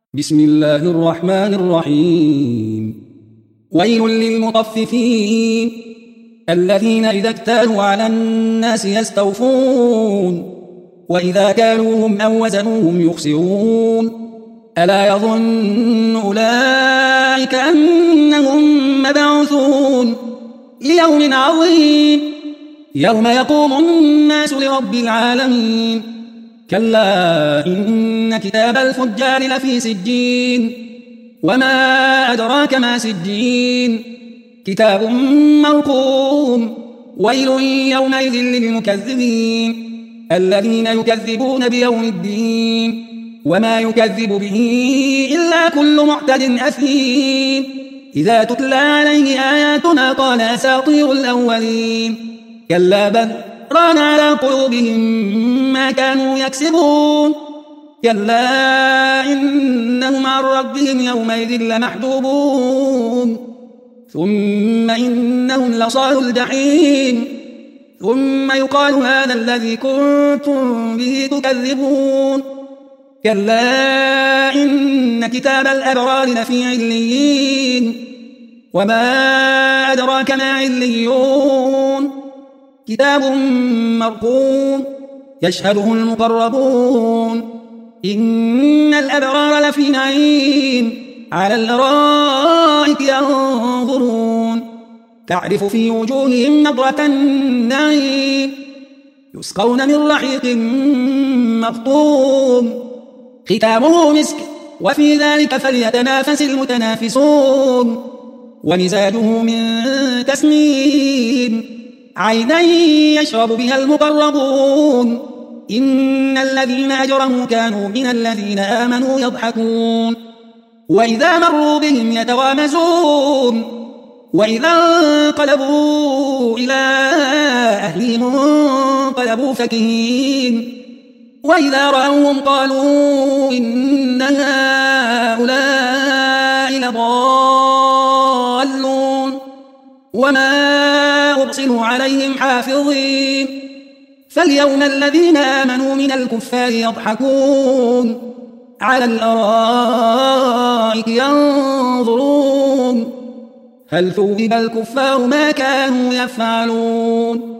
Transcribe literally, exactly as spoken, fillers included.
بسم الله الرحمن الرحيم. ويل للمطففين الذين إذا اكتالوا على الناس يستوفون وإذا كالوهم أو وزنوهم يخسرون ألا يظن أولئك أنهم مبعوثون ليوم عظيم يوم يقوم الناس لرب العالمين كلا إن كتاب الفجار لفي سجين وما أدراك ما سجين كتاب مرقوم ويل يومئذ للمكذبين الذين يكذبون بيوم الدين وما يكذب به إلا كل معتد أثيم إذا تتلى عليه آياتنا قال أساطير الأولين كلا بل ران على قلوبهم ما كانوا يكسبون كلا إنهم عن ربهم يومئذ لمحجوبون ثم إنهم لصالوا الجحيم ثم يقال هذا الذي كنتم به تكذبون كلا إن كتاب الأبرار لفي عليين وما أدراك ما عليون كتاب مرقوم يشهده المقربون إن الأبرار لفي نعيم على الأرائك ينظرون تعرف في وجوههم نضرة النعيم يسقون من رحيق مختوم ختامه مسك وفي ذلك فليتنافس المتنافسون ومزاجه من تسنيم عينا يشرب بها المقربون إن الذين أجرموا كانوا من الذين آمنوا يضحكون وإذا مروا بهم يتغامزون وإذا انقلبوا إلى أهلهم انقلبوا فكهين وإذا رأوهم قالوا إن هؤلاء لضالون وما أرسلوا عليهم حافظين فاليوم الذين آمنوا من الكفار يضحكون على الأرائك ينظرون هل ثوب الكفار ما كانوا يفعلون